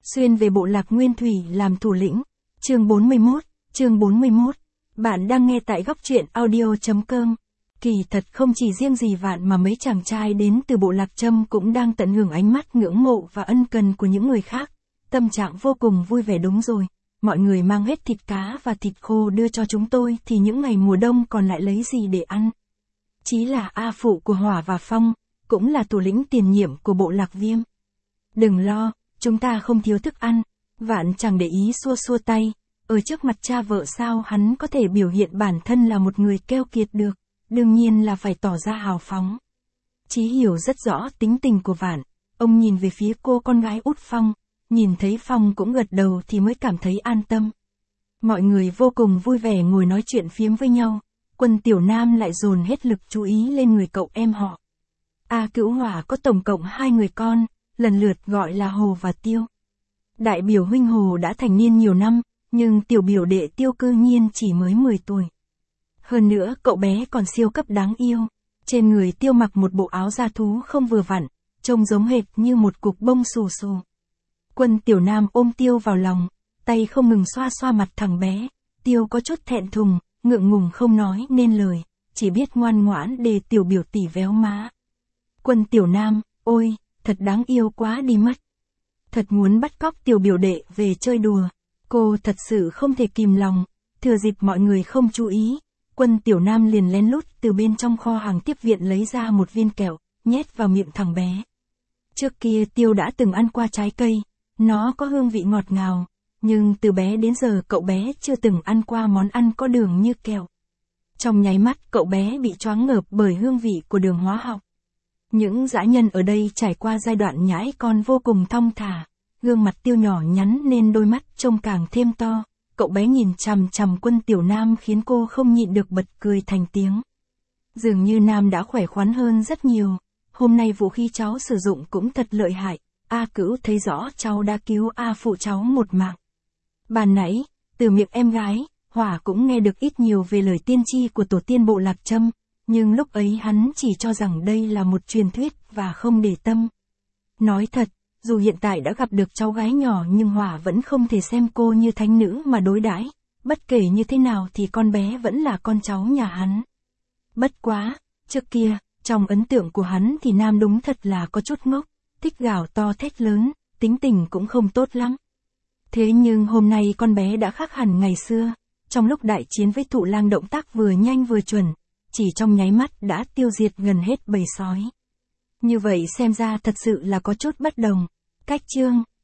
xuyên về bộ lạc Nguyên Thủy làm thủ lĩnh. Chương 41. Bạn đang nghe tại góc truyện audio.com. Kỳ thật không chỉ riêng gì Vạn mà mấy chàng trai đến từ bộ lạc Trâm cũng đang tận hưởng ánh mắt ngưỡng mộ và ân cần của những người khác. Tâm trạng vô cùng vui vẻ. Đúng rồi, mọi người mang hết thịt cá và thịt khô đưa cho chúng tôi thì những ngày mùa đông còn lại lấy gì để ăn. Chí là A phụ của Hỏa và Phong, cũng là thủ lĩnh tiền nhiệm của bộ lạc Viêm. Đừng lo, chúng ta không thiếu thức ăn. Vạn chẳng để ý xua xua tay, ở trước mặt cha vợ sao hắn có thể biểu hiện bản thân là một người keo kiệt được, đương nhiên là phải tỏ ra hào phóng. Chí hiểu rất rõ tính tình của Vạn, ông nhìn về phía cô con gái út Phong, nhìn thấy Phong cũng gật đầu thì mới cảm thấy an tâm. Mọi người vô cùng vui vẻ ngồi nói chuyện phiếm với nhau, Quân Tiểu Nam lại dồn hết lực chú ý lên người cậu em họ. A Cữu Hỏa có tổng cộng 2 người con, lần lượt gọi là Hồ và Tiêu. Đại biểu huynh Hồ đã thành niên nhiều năm, nhưng tiểu biểu đệ Tiêu cư nhiên chỉ mới 10 tuổi. Hơn nữa cậu bé còn siêu cấp đáng yêu. Trên người Tiêu mặc một bộ áo da thú không vừa vặn, trông giống hệt như một cục bông xù xù. Quân Tiểu Nam ôm Tiêu vào lòng, tay không ngừng xoa xoa mặt thằng bé. Tiêu có chút thẹn thùng, ngượng ngùng không nói nên lời, chỉ biết ngoan ngoãn để tiểu biểu tỷ véo má. Quân Tiểu Nam, ôi, thật đáng yêu quá đi mất. Thật muốn bắt cóc tiểu biểu đệ về chơi đùa. Cô thật sự không thể kìm lòng. Thừa dịp mọi người không chú ý, Quân Tiểu Nam liền lén lút từ bên trong kho hàng tiếp viện lấy ra một viên kẹo, nhét vào miệng thằng bé. Trước kia Tiêu đã từng ăn qua trái cây, nó có hương vị ngọt ngào, nhưng từ bé đến giờ cậu bé chưa từng ăn qua món ăn có đường như kẹo. Trong nháy mắt cậu bé bị choáng ngợp bởi hương vị của đường hóa học. Những dã nhân ở đây trải qua giai đoạn nhãi con vô cùng thong thả, gương mặt Tiêu nhỏ nhắn nên đôi mắt trông càng thêm to, cậu bé nhìn chằm chằm Quân Tiểu Nam khiến cô không nhịn được bật cười thành tiếng. Dường như Nam đã khỏe khoắn hơn rất nhiều, hôm nay vũ khí cháu sử dụng cũng thật lợi hại, A Cữu thấy rõ cháu đã cứu A phụ cháu một mạng. Ban nãy, từ miệng em gái, Hỏa cũng nghe được ít nhiều về lời tiên tri của tổ tiên bộ lạc Trâm. Nhưng lúc ấy hắn chỉ cho rằng đây là một truyền thuyết và không để tâm. Nói thật, dù hiện tại đã gặp được cháu gái nhỏ nhưng Hỏa vẫn không thể xem cô như thánh nữ mà đối đãi. Bất kể như thế nào thì con bé vẫn là con cháu nhà hắn. Bất quá, trước kia, trong ấn tượng của hắn thì Nam đúng thật là có chút ngốc, thích gào to thét lớn, tính tình cũng không tốt lắm. Thế nhưng hôm nay con bé đã khác hẳn ngày xưa, trong lúc đại chiến với Thụ Lang động tác vừa nhanh vừa chuẩn. Chỉ trong nháy mắt đã tiêu diệt gần hết bầy sói. Như vậy xem ra thật sự là có chút bất đồng. Cách chương